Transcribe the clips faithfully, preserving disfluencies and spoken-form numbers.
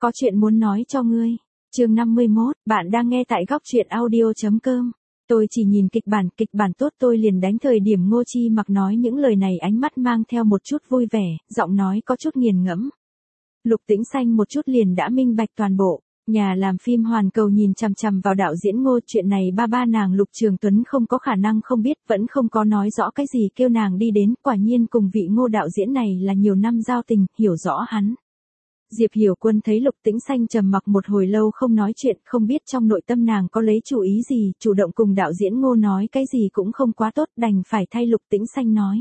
có chuyện muốn nói cho ngươi. Chương năm mươi mốt, bạn đang nghe tại góc truyện audio chấm com. Tôi chỉ nhìn kịch bản, kịch bản tốt tôi liền đánh. Thời điểm Ngô Chi Mặc nói những lời này ánh mắt mang theo một chút vui vẻ, giọng nói có chút nghiền ngẫm. Lục Tĩnh Xanh một chút liền đã minh bạch toàn bộ. Nhà làm phim Hoàn Cầu nhìn chằm chằm vào đạo diễn Ngô, chuyện này ba ba nàng Lục Trường Tuấn không có khả năng không biết, vẫn không có nói rõ cái gì kêu nàng đi đến, quả nhiên cùng vị Ngô đạo diễn này là nhiều năm giao tình, hiểu rõ hắn. Diệp Hiểu Quân thấy Lục Tĩnh Xanh trầm mặc một hồi lâu không nói chuyện, không biết trong nội tâm nàng có lấy chủ ý gì, chủ động cùng đạo diễn Ngô nói cái gì cũng không quá tốt, đành phải thay Lục Tĩnh Xanh nói.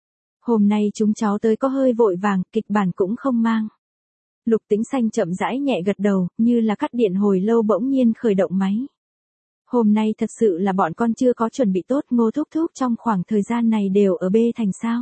Hôm nay chúng cháu tới có hơi vội vàng, kịch bản cũng không mang. Lục Tĩnh Xanh chậm rãi nhẹ gật đầu, như là cắt điện hồi lâu bỗng nhiên khởi động máy. Hôm nay thật sự là bọn con chưa có chuẩn bị tốt, Ngô thúc thúc trong khoảng thời gian này đều ở B thành sao?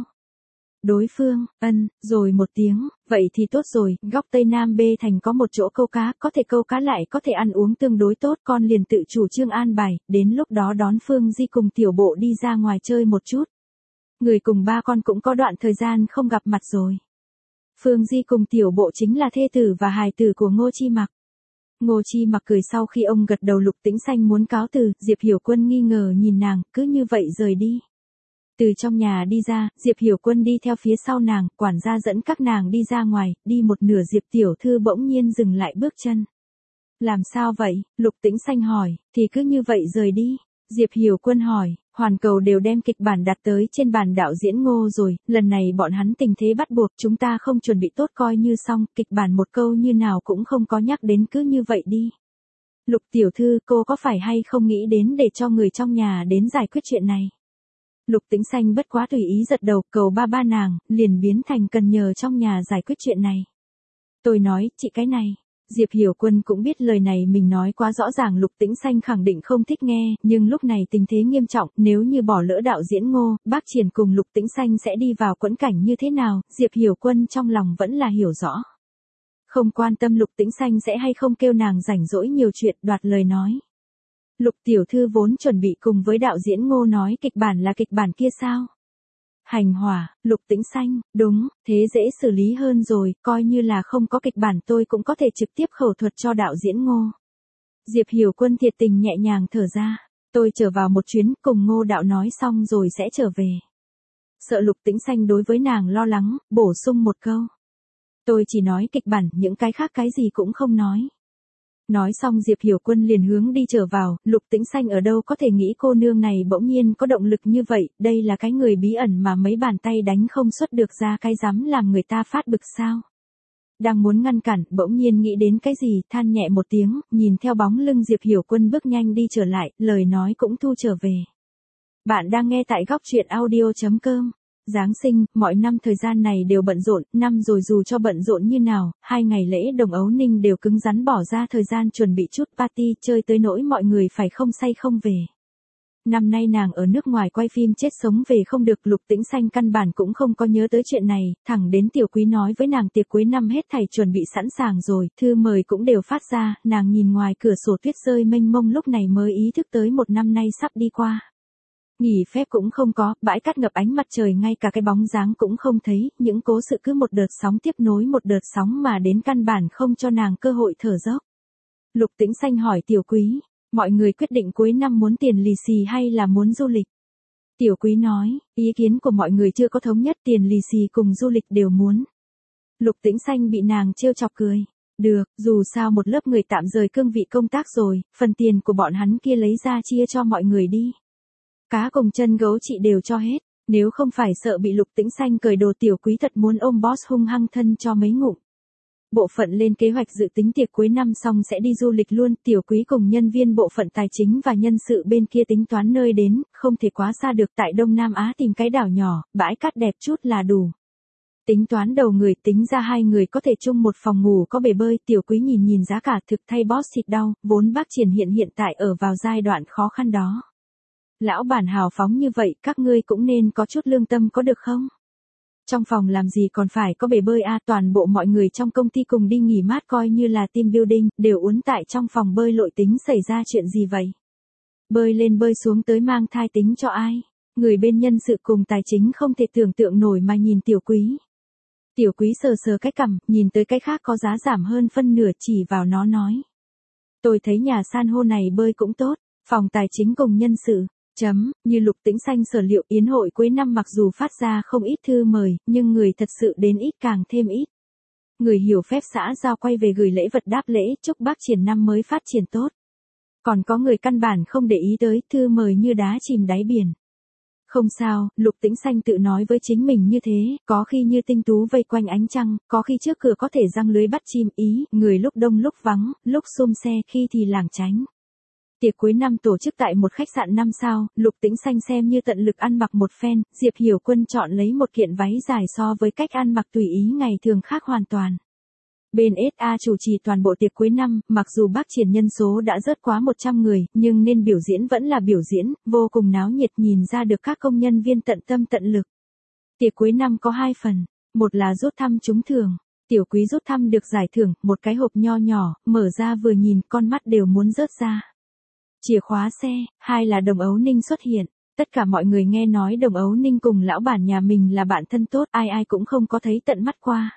Đối phương, ân, rồi một tiếng, vậy thì tốt rồi, góc Tây Nam B thành có một chỗ câu cá, có thể câu cá lại có thể ăn uống tương đối tốt, con liền tự chủ trương an bài, đến lúc đó đón Phương Di cùng tiểu bộ đi ra ngoài chơi một chút. Người cùng ba con cũng có đoạn thời gian không gặp mặt rồi. Phương Di cùng tiểu bộ chính là thê tử và hài tử của Ngô Chi Mặc. Ngô Chi Mặc cười sau khi ông gật đầu. Lục Tĩnh Xanh muốn cáo từ, Diệp Hiểu Quân nghi ngờ nhìn nàng, cứ như vậy rời đi. Từ trong nhà đi ra, Diệp Hiểu Quân đi theo phía sau nàng, quản gia dẫn các nàng đi ra ngoài, đi một nửa Diệp tiểu thư bỗng nhiên dừng lại bước chân. Làm sao vậy? Lục Tĩnh Xanh hỏi, thì cứ như vậy rời đi. Diệp Hiểu Quân hỏi, Hoàn Cầu đều đem kịch bản đặt tới trên bàn đạo diễn Ngô rồi, lần này bọn hắn tình thế bắt buộc, chúng ta không chuẩn bị tốt coi như xong, kịch bản một câu như nào cũng không có nhắc đến, cứ như vậy đi. Lục tiểu thư, cô có phải hay không nghĩ đến để cho người trong nhà đến giải quyết chuyện này? Lục Tĩnh Xanh bất quá tùy ý giật đầu, cầu ba ba nàng, liền biến thành cần nhờ trong nhà giải quyết chuyện này. Tôi nói, chị cái này. Diệp Hiểu Quân cũng biết lời này mình nói quá rõ ràng, Lục Tĩnh Xanh khẳng định không thích nghe, nhưng lúc này tình thế nghiêm trọng, nếu như bỏ lỡ đạo diễn Ngô, bác Triển cùng Lục Tĩnh Xanh sẽ đi vào quẫn cảnh như thế nào, Diệp Hiểu Quân trong lòng vẫn là hiểu rõ. Không quan tâm Lục Tĩnh Xanh sẽ hay không kêu nàng rảnh rỗi nhiều chuyện, đoạt lời nói. Lục tiểu thư vốn chuẩn bị cùng với đạo diễn Ngô nói kịch bản là kịch bản kia sao? Hành hỏa, Lục Tĩnh Xanh, đúng, thế dễ xử lý hơn rồi, coi như là không có kịch bản tôi cũng có thể trực tiếp khẩu thuật cho đạo diễn Ngô. Diệp Hiểu Quân thiệt tình nhẹ nhàng thở ra, tôi trở vào một chuyến cùng Ngô đạo nói xong rồi sẽ trở về. Sợ Lục Tĩnh Xanh đối với nàng lo lắng, bổ sung một câu. Tôi chỉ nói kịch bản, những cái khác cái gì cũng không nói. Nói xong Diệp Hiểu Quân liền hướng đi trở vào, Lục Tĩnh Xanh ở đâu có thể nghĩ cô nương này bỗng nhiên có động lực như vậy, đây là cái người bí ẩn mà mấy bàn tay đánh không xuất được ra, cái dám làm người ta phát bực sao. Đang muốn ngăn cản, bỗng nhiên nghĩ đến cái gì, than nhẹ một tiếng, nhìn theo bóng lưng Diệp Hiểu Quân bước nhanh đi trở lại, lời nói cũng thu trở về. Bạn đang nghe tại góc truyện audio chấm com. Giáng sinh, mọi năm thời gian này đều bận rộn, năm rồi dù cho bận rộn như nào, hai ngày lễ Đồng Ấu Ninh đều cứng rắn bỏ ra thời gian chuẩn bị chút party, chơi tới nỗi mọi người phải không say không về. Năm nay nàng ở nước ngoài quay phim chết sống về không được, Lục Tĩnh Xanh căn bản cũng không có nhớ tới chuyện này, thẳng đến Tiểu Quý nói với nàng tiệc cuối năm hết thảy chuẩn bị sẵn sàng rồi, thư mời cũng đều phát ra, nàng nhìn ngoài cửa sổ tuyết rơi mênh mông lúc này mới ý thức tới một năm nay sắp đi qua. Nghỉ phép cũng không có, bãi cát ngập ánh mặt trời, ngay cả cái bóng dáng cũng không thấy, những cố sự cứ một đợt sóng tiếp nối một đợt sóng mà đến căn bản không cho nàng cơ hội thở dốc. Lục Tĩnh Xanh hỏi Tiểu Quý, mọi người quyết định cuối năm muốn tiền lì xì hay là muốn du lịch? Tiểu Quý nói, ý kiến của mọi người chưa có thống nhất, tiền lì xì cùng du lịch đều muốn. Lục Tĩnh Xanh bị nàng trêu chọc cười. Được, dù sao một lớp người tạm rời cương vị công tác rồi, phần tiền của bọn hắn kia lấy ra chia cho mọi người đi. Cá cùng chân gấu chị đều cho hết, nếu không phải sợ bị Lục Tĩnh Xanh cởi đồ, Tiểu Quý thật muốn ôm boss hung hăng thân cho mấy ngụm. Bộ phận lên kế hoạch dự tính tiệc cuối năm xong sẽ đi du lịch luôn, Tiểu Quý cùng nhân viên bộ phận tài chính và nhân sự bên kia tính toán nơi đến, không thể quá xa được, tại Đông Nam Á tìm cái đảo nhỏ, bãi cát đẹp chút là đủ. Tính toán đầu người, tính ra hai người có thể chung một phòng ngủ có bể bơi, Tiểu Quý nhìn nhìn giá cả thực thay boss thịt đau, vốn bác Triển hiện hiện tại ở vào giai đoạn khó khăn đó. Lão bản hào phóng như vậy, các ngươi cũng nên có chút lương tâm có được không? Trong phòng làm gì còn phải có bể bơi à, toàn bộ mọi người trong công ty cùng đi nghỉ mát coi như là team building, đều uốn tại trong phòng bơi lội, tính xảy ra chuyện gì vậy? Bơi lên bơi xuống tới mang thai tính cho ai? Người bên nhân sự cùng tài chính không thể tưởng tượng nổi mà nhìn Tiểu Quý. Tiểu Quý sờ sờ cái cằm, nhìn tới cái khác có giá giảm hơn phân nửa chỉ vào nó nói. Tôi thấy nhà san hô này bơi cũng tốt, phòng tài chính cùng nhân sự. Chấm, như Lục Tĩnh Xanh sở liệu yến hội cuối năm mặc dù phát ra không ít thư mời, nhưng người thật sự đến ít càng thêm ít. Người hiểu phép xã giao quay về gửi lễ vật đáp lễ chúc bác triển năm mới phát triển tốt. Còn có người căn bản không để ý tới thư mời như đá chìm đáy biển. Không sao, Lục Tĩnh Xanh tự nói với chính mình như thế, có khi như tinh tú vây quanh ánh trăng, có khi trước cửa có thể giăng lưới bắt chim ý, người lúc đông lúc vắng, lúc xôm xe khi thì lảng tránh. Tiệc cuối năm tổ chức tại một khách sạn năm sao, Lục Tĩnh Xanh xem như tận lực ăn mặc một phen, Diệp Hiểu Quân chọn lấy một kiện váy dài so với cách ăn mặc tùy ý ngày thường khác hoàn toàn. Bên ét a chủ trì toàn bộ tiệc cuối năm, mặc dù bác triển nhân số đã rớt quá một trăm người, nhưng nên biểu diễn vẫn là biểu diễn, vô cùng náo nhiệt nhìn ra được các công nhân viên tận tâm tận lực. Tiệc cuối năm có hai phần, một là rút thăm trúng thưởng. Tiểu Quý rút thăm được giải thưởng, một cái hộp nho nhỏ, mở ra vừa nhìn con mắt đều muốn rớt ra. Chìa khóa xe, hai là Đồng Ấu Ninh xuất hiện. Tất cả mọi người nghe nói Đồng Ấu Ninh cùng lão bản nhà mình là bạn thân tốt, ai ai cũng không có thấy tận mắt qua.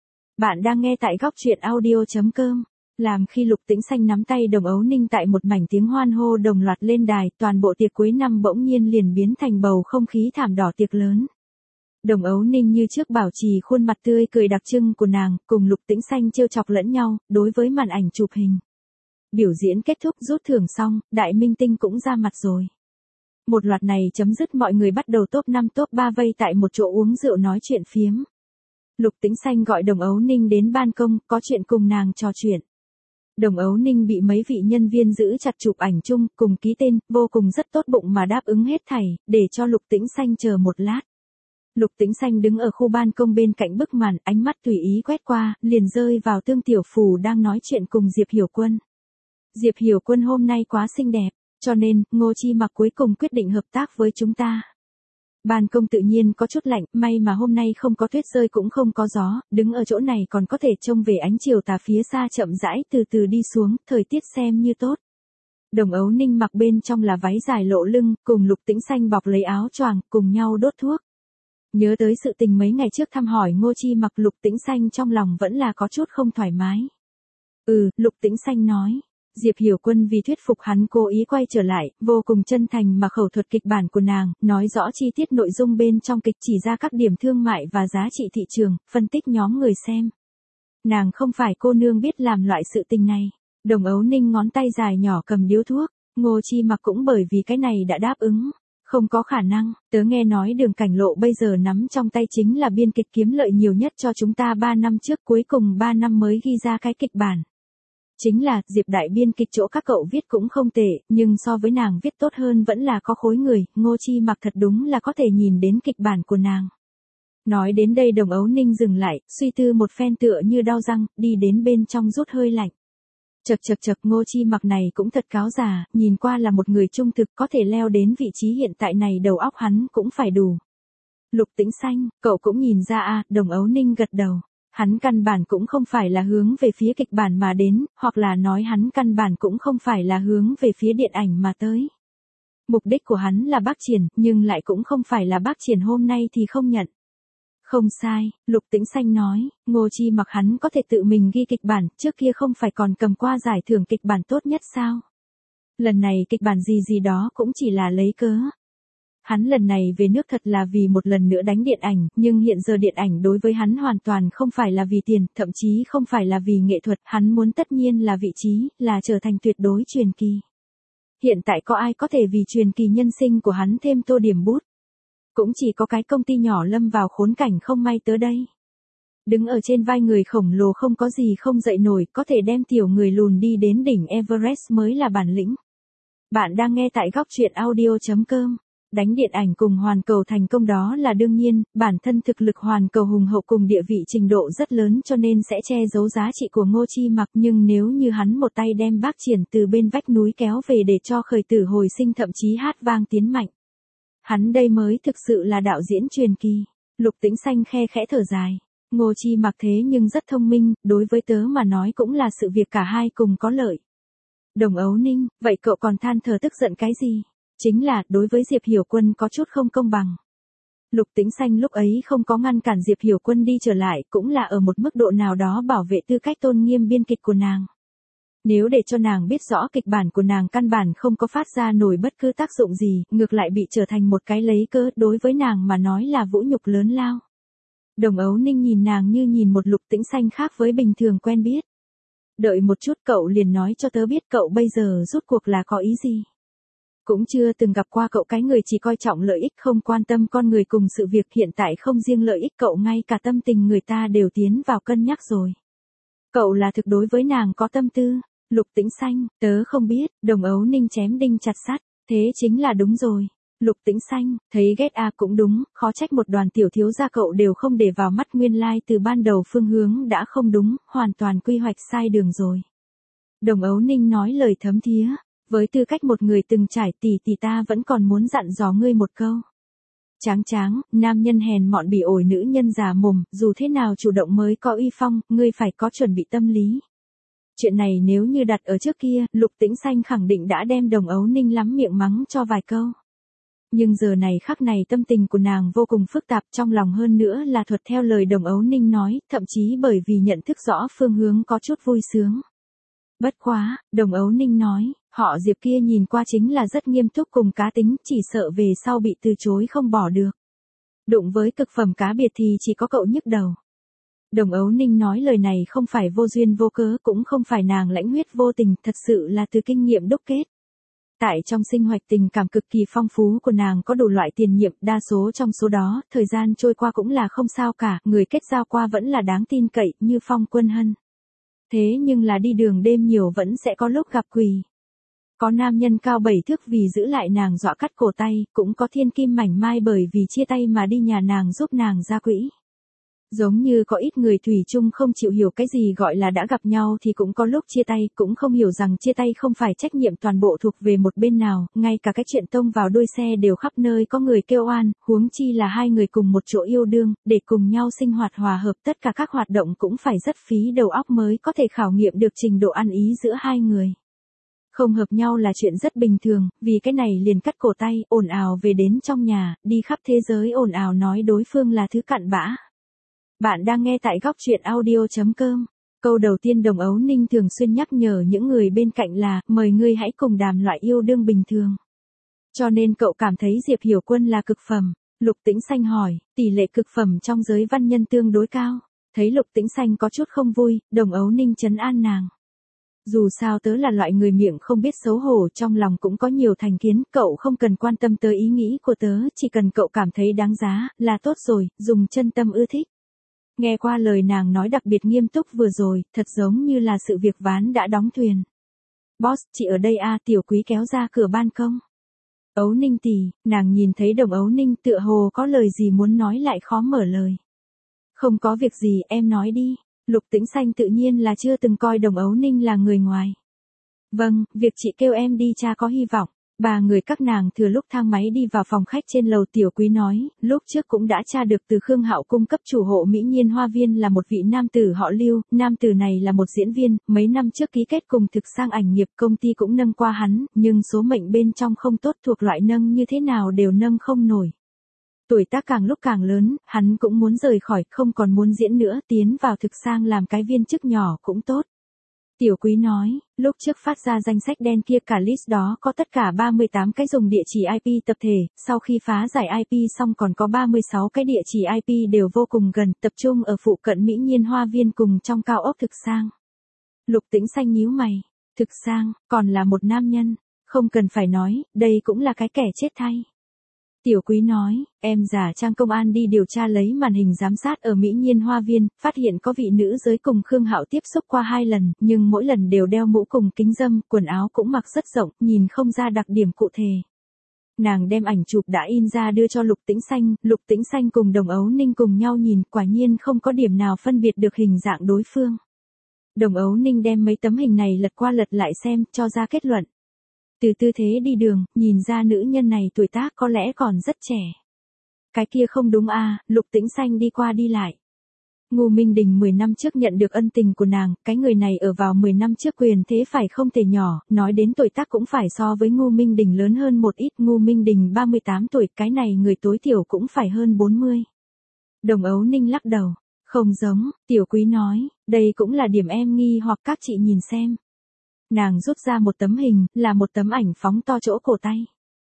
Bạn đang nghe tại góc truyện audio chấm com. Làm khi Lục Tĩnh Xanh nắm tay Đồng Ấu Ninh tại một mảnh tiếng hoan hô đồng loạt lên đài, toàn bộ tiệc cuối năm bỗng nhiên liền biến thành bầu không khí thảm đỏ tiệc lớn. Đồng Ấu Ninh như trước bảo trì khuôn mặt tươi cười đặc trưng của nàng, cùng Lục Tĩnh Xanh trêu chọc lẫn nhau, đối với màn ảnh chụp hình. Biểu diễn kết thúc rút thưởng xong, đại minh tinh cũng ra mặt rồi. Một loạt này chấm dứt mọi người bắt đầu top năm top ba vây tại một chỗ uống rượu nói chuyện phiếm. Lục Tĩnh Xanh gọi Đồng Ấu Ninh đến ban công, có chuyện cùng nàng trò chuyện. Đồng Ấu Ninh bị mấy vị nhân viên giữ chặt chụp ảnh chung, cùng ký tên, vô cùng rất tốt bụng mà đáp ứng hết thảy, để cho Lục Tĩnh Xanh chờ một lát. Lục Tĩnh Xanh đứng ở khu ban công bên cạnh bức màn, ánh mắt tùy ý quét qua, liền rơi vào Tương Tiểu Phù đang nói chuyện cùng Diệp Hiểu Quân. Diệp Hiểu Quân hôm nay quá xinh đẹp, cho nên, Ngô Chi Mặc cuối cùng quyết định hợp tác với chúng ta. Ban công tự nhiên có chút lạnh, may mà hôm nay không có tuyết rơi cũng không có gió, đứng ở chỗ này còn có thể trông về ánh chiều tà phía xa chậm rãi từ từ đi xuống, thời tiết xem như tốt. Đồng Ấu Ninh mặc bên trong là váy dài lộ lưng, cùng Lục Tĩnh Xanh bọc lấy áo choàng, cùng nhau đốt thuốc. Nhớ tới sự tình mấy ngày trước thăm hỏi Ngô Chi Mặc, Lục Tĩnh Xanh trong lòng vẫn là có chút không thoải mái. Ừ, Lục Tĩnh Xanh nói. Diệp Hiểu Quân vì thuyết phục hắn cố ý quay trở lại, vô cùng chân thành mà khẩu thuật kịch bản của nàng, nói rõ chi tiết nội dung bên trong kịch, chỉ ra các điểm thương mại và giá trị thị trường, phân tích nhóm người xem. Nàng không phải cô nương biết làm loại sự tình này. Đồng Ấu Ninh ngón tay dài nhỏ cầm điếu thuốc, Ngô Chi Mặc cũng bởi vì cái này đã đáp ứng. Không có khả năng, tớ nghe nói Đường Cảnh Lộ bây giờ nắm trong tay chính là biên kịch kiếm lợi nhiều nhất cho chúng ta ba năm trước, cuối cùng ba năm mới ghi ra cái kịch bản. Chính là, Diệp đại biên kịch chỗ các cậu viết cũng không tệ, nhưng so với nàng viết tốt hơn vẫn là có khối người, Ngô Chi Mặc thật đúng là có thể nhìn đến kịch bản của nàng. Nói đến đây Đồng Ấu Ninh dừng lại, suy tư một phen tựa như đau răng, đi đến bên trong rút hơi lạnh. Chật chật chật, Ngô Chi Mặc này cũng thật cáo già, nhìn qua là một người trung thực, có thể leo đến vị trí hiện tại này, đầu óc hắn cũng phải đủ. Lục Tĩnh Xanh, cậu cũng nhìn ra à, Đồng Ấu Ninh gật đầu. Hắn căn bản cũng không phải là hướng về phía kịch bản mà đến, hoặc là nói hắn căn bản cũng không phải là hướng về phía điện ảnh mà tới. Mục đích của hắn là bác Triển, nhưng lại cũng không phải là bác Triển hôm nay thì không nhận. Không sai, Lục Tĩnh Xanh nói, Ngô Chi Mặc hắn có thể tự mình ghi kịch bản, trước kia không phải còn cầm qua giải thưởng kịch bản tốt nhất sao? Lần này kịch bản gì gì đó cũng chỉ là lấy cớ. Hắn lần này về nước thật là vì một lần nữa đánh điện ảnh, nhưng hiện giờ điện ảnh đối với hắn hoàn toàn không phải là vì tiền, thậm chí không phải là vì nghệ thuật, hắn muốn tất nhiên là vị trí, là trở thành tuyệt đối truyền kỳ. Hiện tại có ai có thể vì truyền kỳ nhân sinh của hắn thêm tô điểm bút? Cũng chỉ có cái công ty nhỏ lâm vào khốn cảnh không may tới đây. Đứng ở trên vai người khổng lồ không có gì không dậy nổi, có thể đem tiểu người lùn đi đến đỉnh Everest mới là bản lĩnh. Bạn đang nghe tại góc truyện audio chấm com. Đánh điện ảnh cùng Hoàn Cầu thành công đó là đương nhiên, bản thân thực lực Hoàn Cầu hùng hậu cùng địa vị trình độ rất lớn cho nên sẽ che giấu giá trị của Ngô Chi Mặc, nhưng nếu như hắn một tay đem bác Triển từ bên vách núi kéo về để cho khởi tử hồi sinh, thậm chí hát vang tiến mạnh. Hắn đây mới thực sự là đạo diễn truyền kỳ. Lục Tĩnh Xanh khe khẽ thở dài. Ngô Chi Mặc thế nhưng rất thông minh, đối với tớ mà nói cũng là sự việc cả hai cùng có lợi. Đồng Ấu Ninh, vậy cậu còn than thở tức giận cái gì? Chính là, đối với Diệp Hiểu Quân có chút không công bằng. Lục Tĩnh Xanh lúc ấy không có ngăn cản Diệp Hiểu Quân đi trở lại, cũng là ở một mức độ nào đó bảo vệ tư cách tôn nghiêm biên kịch của nàng. Nếu để cho nàng biết rõ kịch bản của nàng căn bản không có phát ra nổi bất cứ tác dụng gì, ngược lại bị trở thành một cái lấy cớ, đối với nàng mà nói là vũ nhục lớn lao. Đồng Ấu Ninh nhìn nàng như nhìn một Lục Tĩnh Xanh khác với bình thường quen biết. Đợi một chút, cậu liền nói cho tớ biết cậu bây giờ rút cuộc là có ý gì. Cũng chưa từng gặp qua cậu cái người chỉ coi trọng lợi ích không quan tâm con người cùng sự việc, hiện tại không riêng lợi ích cậu ngay cả tâm tình người ta đều tiến vào cân nhắc rồi. Cậu là thực đối với nàng có tâm tư. Lục Tĩnh Xanh, tớ không biết. Đồng Ấu Ninh chém đinh chặt sắt, thế chính là đúng rồi. Lục Tĩnh Xanh, thấy ghét a à cũng đúng, khó trách một đoàn tiểu thiếu gia cậu đều không để vào mắt, nguyên lai từ ban đầu phương hướng đã không đúng, hoàn toàn quy hoạch sai đường rồi. Đồng Ấu Ninh nói lời thấm thía, với tư cách một người từng trải, tỷ tỷ ta vẫn còn muốn dặn dò ngươi một câu. Tráng tráng, nam nhân hèn mọn bị ổi, nữ nhân già mồm, dù thế nào chủ động mới có uy phong, ngươi phải có chuẩn bị tâm lý. Chuyện này nếu như đặt ở trước kia, Lục Tĩnh Xanh khẳng định đã đem Đồng Ấu Ninh lắm miệng mắng cho vài câu. Nhưng giờ này khắc này tâm tình của nàng vô cùng phức tạp, trong lòng hơn nữa là thuật theo lời Đồng Ấu Ninh nói, thậm chí bởi vì nhận thức rõ phương hướng có chút vui sướng. Bất quá, Đồng Ấu Ninh nói, họ Diệp kia nhìn qua chính là rất nghiêm túc cùng cá tính, chỉ sợ về sau bị từ chối không bỏ được. Đụng với cực phẩm cá biệt thì chỉ có cậu nhức đầu. Đồng Ấu Ninh nói lời này không phải vô duyên vô cớ, cũng không phải nàng lãnh huyết vô tình, thật sự là từ kinh nghiệm đúc kết. Tại trong sinh hoạt tình cảm cực kỳ phong phú của nàng có đủ loại tiền nhiệm, đa số trong số đó, thời gian trôi qua cũng là không sao cả, người kết giao qua vẫn là đáng tin cậy, như Phong Quân Hân. Thế nhưng là đi đường đêm nhiều vẫn sẽ có lúc gặp quỷ. Có nam nhân cao bảy thước vì giữ lại nàng dọa cắt cổ tay, cũng có thiên kim mảnh mai bởi vì chia tay mà đi nhà nàng giúp nàng ra quỹ. Giống như có ít người thủy chung không chịu hiểu cái gì gọi là đã gặp nhau thì cũng có lúc chia tay, cũng không hiểu rằng chia tay không phải trách nhiệm toàn bộ thuộc về một bên nào, ngay cả cái chuyện tông vào đuôi xe đều khắp nơi có người kêu oan, huống chi là hai người cùng một chỗ yêu đương, để cùng nhau sinh hoạt hòa hợp, tất cả các hoạt động cũng phải rất phí đầu óc mới có thể khảo nghiệm được trình độ ăn ý giữa hai người. Không hợp nhau là chuyện rất bình thường, vì cái này liền cắt cổ tay, ồn ào về đến trong nhà, đi khắp thế giới ồn ào nói đối phương là thứ cặn bã. Bạn đang nghe tại góc truyện audio chấm com. Câu đầu tiên Đồng Ấu Ninh thường xuyên nhắc nhở những người bên cạnh là, mời ngươi hãy cùng đàm loại yêu đương bình thường. Cho nên cậu cảm thấy Diệp Hiểu Quân là cực phẩm. Lục Tĩnh Xanh hỏi, tỷ lệ cực phẩm trong giới văn nhân tương đối cao. Thấy Lục Tĩnh Xanh có chút không vui, Đồng Ấu Ninh trấn an nàng. Dù sao tớ là loại người miệng không biết xấu hổ, trong lòng cũng có nhiều thành kiến, cậu không cần quan tâm tới ý nghĩ của tớ, chỉ cần cậu cảm thấy đáng giá, là tốt rồi, dùng chân tâm ưa thích. Nghe qua lời nàng nói đặc biệt nghiêm túc vừa rồi, thật giống như là sự việc ván đã đóng thuyền. Boss, chị ở đây à, Tiểu Quý kéo ra cửa ban công. Ấu Ninh tỷ, nàng nhìn thấy Đồng Ấu Ninh tựa hồ có lời gì muốn nói lại khó mở lời. Không có việc gì, em nói đi. Lục Tĩnh Xanh tự nhiên là chưa từng coi Đồng Ấu Ninh là người ngoài. Vâng, việc chị kêu em đi cha có hy vọng. Ba người các nàng thừa lúc thang máy đi vào phòng khách trên lầu, Tiểu Quý nói, lúc trước cũng đã tra được từ Khương Hạo cung cấp chủ hộ Mỹ Nhiên Hoa Viên là một vị nam tử họ Lưu, nam tử này là một diễn viên, mấy năm trước ký kết cùng Thực Sang ảnh nghiệp, công ty cũng nâng qua hắn, nhưng số mệnh bên trong không tốt, thuộc loại nâng như thế nào đều nâng không nổi. Tuổi tác càng lúc càng lớn, hắn cũng muốn rời khỏi, không còn muốn diễn nữa, tiến vào Thực Sang làm cái viên chức nhỏ cũng tốt. Tiểu Quý nói, lúc trước phát ra danh sách đen kia cả list đó có tất cả ba mươi tám cái dùng địa chỉ i pê tập thể, sau khi phá giải i pê xong còn có ba mươi sáu cái địa chỉ i pê đều vô cùng gần, tập trung ở phụ cận Mỹ Nhiên Hoa Viên cùng trong cao ốc Thực Sang. Lục Tĩnh Xanh nhíu mày, Thực Sang, còn là một nam nhân, không cần phải nói, đây cũng là cái kẻ chết thay. Tiểu Quý nói, em giả trang công an đi điều tra lấy màn hình giám sát ở Mỹ Nhiên Hoa Viên, phát hiện có vị nữ giới cùng Khương Hạo tiếp xúc qua hai lần, nhưng mỗi lần đều đeo mũ cùng kính râm, quần áo cũng mặc rất rộng, nhìn không ra đặc điểm cụ thể. Nàng đem ảnh chụp đã in ra đưa cho Lục Tĩnh Xanh, Lục Tĩnh Xanh cùng Đồng Ấu Ninh cùng nhau nhìn, quả nhiên không có điểm nào phân biệt được hình dạng đối phương. Đồng Ấu Ninh đem mấy tấm hình này lật qua lật lại xem, cho ra kết luận. Từ tư thế đi đường, nhìn ra nữ nhân này tuổi tác có lẽ còn rất trẻ. Cái kia không đúng à, Lục Tĩnh Xanh đi qua đi lại. Ngô Minh Đình mười năm trước nhận được ân tình của nàng, cái người này ở vào mười năm trước quyền thế phải không thể nhỏ, nói đến tuổi tác cũng phải so với Ngô Minh Đình lớn hơn một ít. Ngô Minh Đình ba mươi tám tuổi, cái này người tối thiểu cũng phải hơn bốn mươi. Đồng Ấu Ninh lắc đầu, không giống. Tiểu Quý nói, đây cũng là điểm em nghi hoặc, các chị nhìn xem. Nàng rút ra một tấm hình, là một tấm ảnh phóng to chỗ cổ tay.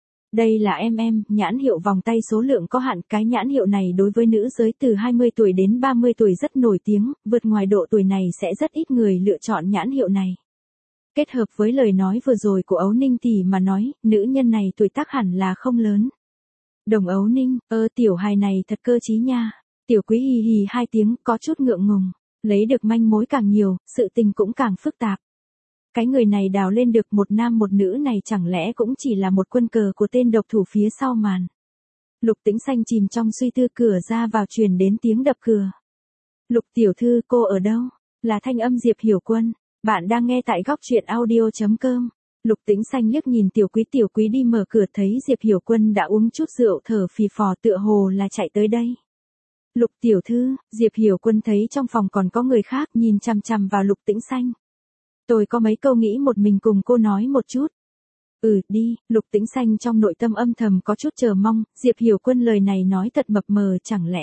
Đây là em em, nhãn hiệu vòng tay số lượng có hạn, cái nhãn hiệu này đối với nữ giới từ hai mươi tuổi đến ba mươi tuổi rất nổi tiếng, vượt ngoài độ tuổi này sẽ rất ít người lựa chọn nhãn hiệu này. Kết hợp với lời nói vừa rồi của Ấu Ninh thì mà nói, nữ nhân này tuổi tác hẳn là không lớn. Đồng Ấu Ninh, ơ tiểu hài này thật cơ trí nha. Tiểu Quý hì hì hai tiếng, có chút ngượng ngùng, lấy được manh mối càng nhiều, sự tình cũng càng phức tạp. Cái người này đào lên được một nam một nữ này chẳng lẽ cũng chỉ là một quân cờ của tên độc thủ phía sau màn. Lục Tĩnh Xanh chìm trong suy tư, cửa ra vào truyền đến tiếng đập cửa. Lục tiểu thư, cô ở đâu? Là thanh âm Diệp Hiểu Quân. Bạn đang nghe tại góc truyện audio chấm com. Lục Tĩnh Xanh liếc nhìn Tiểu Quý, Tiểu Quý đi mở cửa thấy Diệp Hiểu Quân đã uống chút rượu thở phì phò tựa hồ là chạy tới đây. Lục tiểu thư, Diệp Hiểu Quân thấy trong phòng còn có người khác nhìn chằm chằm vào Lục Tĩnh Xanh. Tôi có mấy câu nghĩ một mình cùng cô nói một chút. Ừ, đi. Lục Tĩnh Xanh trong nội tâm âm thầm có chút chờ mong, Diệp Hiểu Quân lời này nói thật mập mờ chẳng lẽ.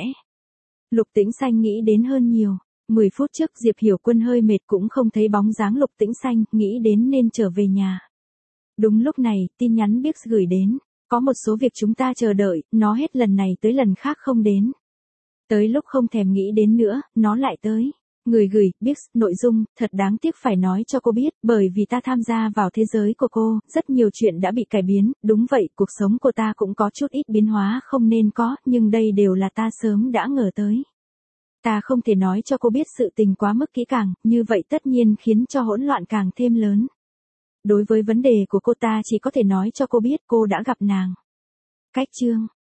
Lục Tĩnh Xanh nghĩ đến hơn nhiều. Mười phút trước Diệp Hiểu Quân hơi mệt cũng không thấy bóng dáng Lục Tĩnh Xanh, nghĩ đến nên trở về nhà. Đúng lúc này, tin nhắn Bix gửi đến. Có một số việc chúng ta chờ đợi, nó hết lần này tới lần khác không đến. Tới lúc không thèm nghĩ đến nữa, nó lại tới. Người gửi, Bix, nội dung, thật đáng tiếc phải nói cho cô biết, bởi vì ta tham gia vào thế giới của cô, rất nhiều chuyện đã bị cải biến, đúng vậy, cuộc sống của ta cũng có chút ít biến hóa không nên có, nhưng đây đều là ta sớm đã ngờ tới. Ta không thể nói cho cô biết sự tình quá mức kỹ càng, như vậy tất nhiên khiến cho hỗn loạn càng thêm lớn. Đối với vấn đề của cô ta chỉ có thể nói cho cô biết cô đã gặp nàng. Cách chương